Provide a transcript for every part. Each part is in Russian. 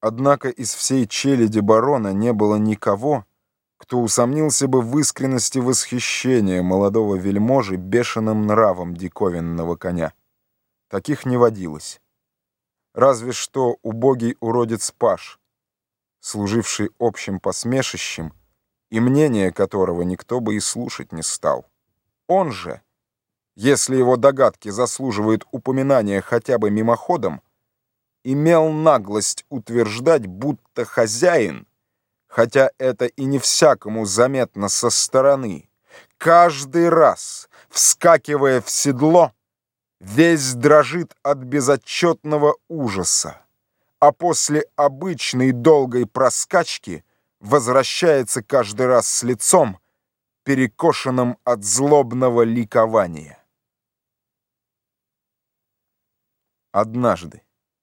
Однако из всей челяди барона не было никого, кто усомнился бы в искренности восхищения молодого вельможи бешеным нравом диковинного коня. Таких не водилось. Разве что убогий уродец Паш, служивший общим посмешищем, и мнение которого никто бы и слушать не стал. Он же, если его догадки заслуживают упоминания хотя бы мимоходом, имел наглость утверждать, будто хозяин, хотя это и не всякому заметно со стороны, каждый раз, вскакивая в седло, весь дрожит от безотчетного ужаса, а после обычной долгой проскачки возвращается каждый раз с лицом, перекошенным от злобного ликования. Однажды,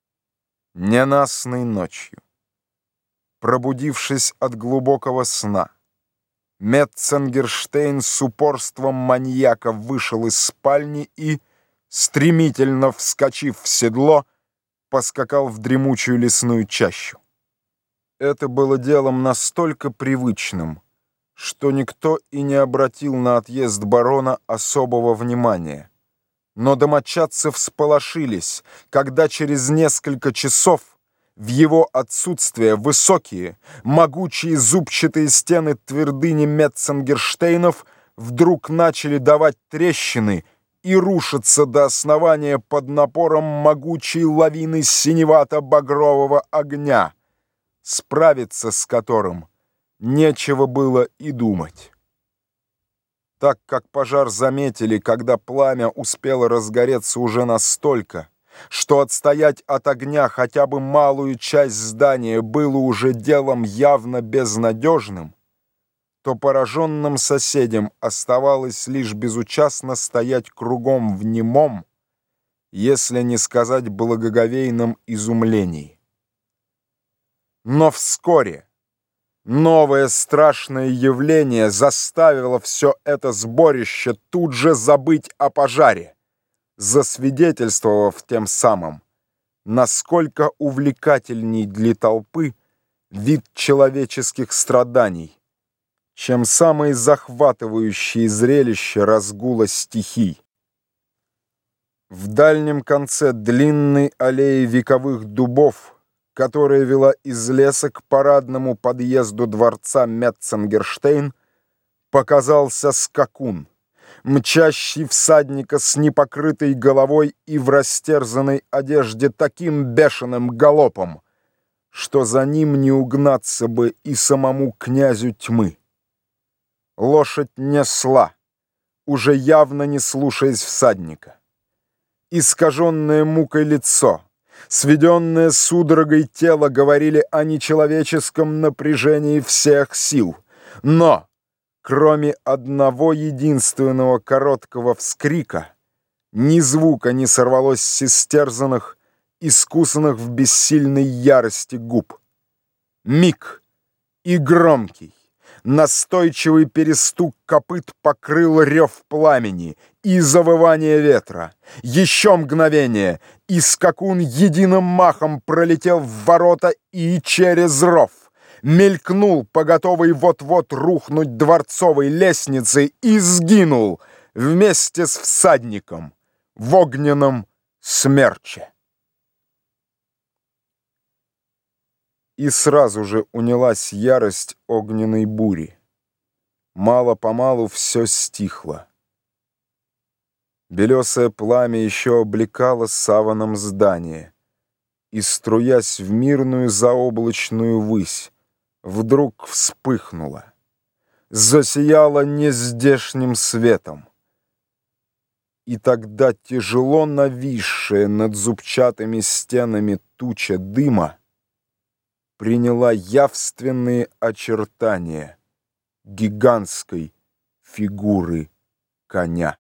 ненастной ночью, пробудившись от глубокого сна, Метценгерштейн с упорством маньяка вышел из спальни и, стремительно вскочив в седло, поскакал в дремучую лесную чащу. Это было делом настолько привычным, что никто и не обратил на отъезд барона особого внимания. Но домочадцы всполошились, когда через несколько часов в его отсутствие высокие, могучие зубчатые стены твердыни Метценгерштейнов вдруг начали давать трещины и рушиться до основания под напором могучей лавины синевато-багрового огня, справиться с которым нечего было и думать. Так как пожар заметили, когда пламя успело разгореться уже настолько, что отстоять от огня хотя бы малую часть здания было уже делом явно безнадежным, то пораженным соседям оставалось лишь безучастно стоять кругом в немом, если не сказать благоговейном изумлении. Но вскоре новое страшное явление заставило все это сборище тут же забыть о пожаре, засвидетельствовав тем самым, насколько увлекательней для толпы вид человеческих страданий, чем самые захватывающие зрелища разгула стихий. В дальнем конце длинной аллеи вековых дубов, которая вела из леса к парадному подъезду дворца Метценгерштейн, показался скакун, мчащий всадника с непокрытой головой и в растерзанной одежде таким бешеным галопом, что за ним не угнаться бы и самому князю тьмы. Лошадь несла, уже явно не слушаясь всадника. Искаженное мукой лицо, сведенное судорогой тело говорили о нечеловеческом напряжении всех сил, но кроме одного единственного короткого вскрика, ни звука не сорвалось с истерзанных, искусанных в бессильной ярости губ. Миг и громкий, настойчивый перестук копыт покрыл рев пламени и завывание ветра. Еще мгновение, и скакун единым махом пролетел в ворота и через ров, мелькнул по готовой вот-вот рухнуть дворцовой лестнице и сгинул вместе с всадником в огненном смерче. И сразу же унялась ярость огненной бури. Мало-помалу все стихло. Белесое пламя еще облекало саваном здание, и, струясь в мирную заоблачную высь, вдруг вспыхнуло, засияло нездешним светом. И тогда тяжело нависшая над зубчатыми стенами туча дыма приняла явственные очертания гигантской фигуры коня.